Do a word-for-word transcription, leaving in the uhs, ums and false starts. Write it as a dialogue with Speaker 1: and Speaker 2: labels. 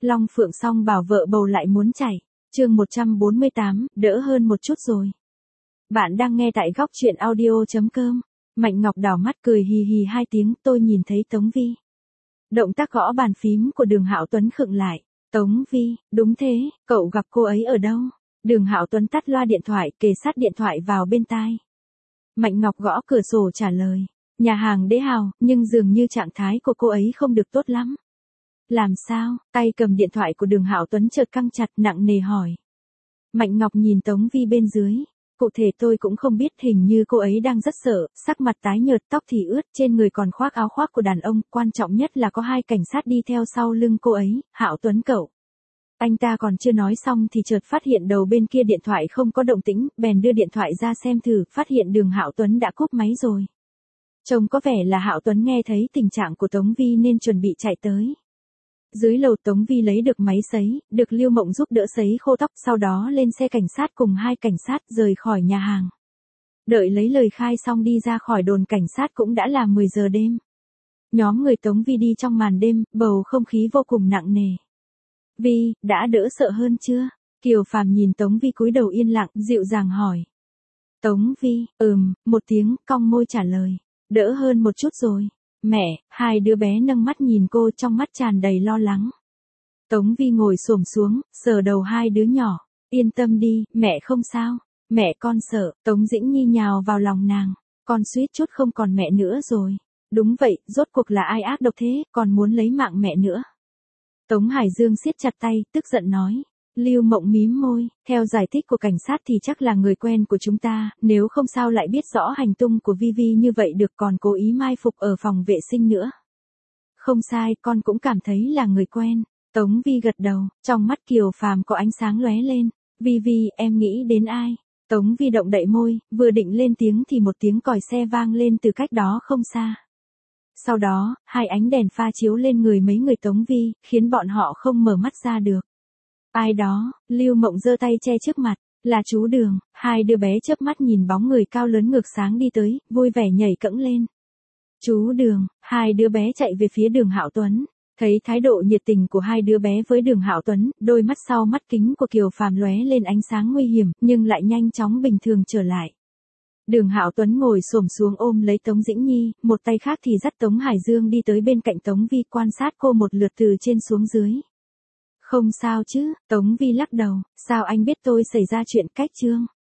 Speaker 1: Long Phượng Song bảo vợ bầu lại muốn chảy. Chương một trăm bốn mươi tám, đỡ hơn một chút rồi. Bạn đang nghe tại góc truyện audio chấm com. Mạnh Ngọc đảo mắt cười hì hì hai tiếng, tôi nhìn thấy Tống Vi. Động tác gõ bàn phím của Đường Hạo Tuấn khựng lại. Tống Vi, đúng thế, cậu gặp cô ấy ở đâu? Đường Hạo Tuấn tắt loa điện thoại, kề sát điện thoại vào bên tai. Mạnh Ngọc gõ cửa sổ trả lời. Nhà hàng Đế Hào, nhưng dường như trạng thái của cô ấy không được tốt lắm. Làm sao? Tay cầm điện thoại của Đường Hạo Tuấn chợt căng chặt, nặng nề hỏi. Mạnh Ngọc nhìn Tống Vi bên dưới. Cụ thể tôi cũng không biết, hình như cô ấy đang rất sợ, sắc mặt tái nhợt, tóc thì ướt, trên người còn khoác áo khoác của đàn ông, quan trọng nhất là có hai cảnh sát đi theo sau lưng cô ấy. Hạo Tuấn cậu. Anh ta còn chưa nói xong thì chợt phát hiện đầu bên kia điện thoại không có động tĩnh, bèn đưa điện thoại ra xem thử, phát hiện Đường Hạo Tuấn đã cúp máy rồi. Trông có vẻ là Hạo Tuấn nghe thấy tình trạng của Tống Vi nên chuẩn bị chạy tới. Dưới lầu Tống Vi lấy được máy sấy, được Lưu Mộng giúp đỡ sấy khô tóc, sau đó lên xe cảnh sát cùng hai cảnh sát rời khỏi nhà hàng. Đợi lấy lời khai xong đi ra khỏi đồn cảnh sát cũng đã là mười giờ đêm. Nhóm người Tống Vi đi trong màn đêm, bầu không khí vô cùng nặng nề. Vi, đã đỡ sợ hơn chưa? Kiều Phàm nhìn Tống Vi cúi đầu yên lặng, dịu dàng hỏi. Tống Vi, ừm, một tiếng, cong môi trả lời. Đỡ hơn một chút rồi. Mẹ, hai đứa bé nâng mắt nhìn cô, trong mắt tràn đầy lo lắng. Tống Vi ngồi xổm xuống, sờ đầu hai đứa nhỏ. Yên tâm đi, mẹ không sao. Mẹ con sợ. Tống Dĩnh Nhi nhào vào lòng nàng. Con suýt chút không còn mẹ nữa rồi. Đúng vậy, rốt cuộc là ai ác độc thế, còn muốn lấy mạng mẹ nữa. Tống Hải Dương siết chặt tay, tức giận nói. Lưu Mộng mím môi, theo giải thích của cảnh sát thì chắc là người quen của chúng ta, nếu không sao lại biết rõ hành tung của Vi Vi như vậy được, còn cố ý mai phục ở phòng vệ sinh nữa. Không sai, con cũng cảm thấy là người quen. Tống Vi gật đầu, trong mắt Kiều Phàm có ánh sáng lóe lên. Vi Vi, em nghĩ đến ai? Tống Vi động đậy môi, vừa định lên tiếng thì một tiếng còi xe vang lên từ cách đó không xa. Sau đó, hai ánh đèn pha chiếu lên người mấy người Tống Vi, khiến bọn họ không mở mắt ra được. Ai đó? Lưu Mộng giơ tay che trước mặt. Là chú Đường. Hai đứa bé chớp mắt nhìn bóng người cao lớn ngược sáng đi tới, vui vẻ nhảy cẫng lên. Chú Đường. Hai đứa bé chạy về phía Đường Hạo Tuấn. Thấy thái độ nhiệt tình của hai đứa bé với Đường Hạo Tuấn, đôi mắt sau mắt kính của Kiều Phàm lóe lên ánh sáng nguy hiểm, nhưng lại nhanh chóng bình thường trở lại. Đường Hạo Tuấn ngồi xổm xuống ôm lấy Tống Dĩnh Nhi, một tay khác thì dắt Tống Hải Dương đi tới bên cạnh Tống Vi, quan sát cô một lượt từ trên xuống dưới. Không sao chứ? Tống Vi lắc đầu. Sao anh biết tôi xảy ra chuyện? Cách Trương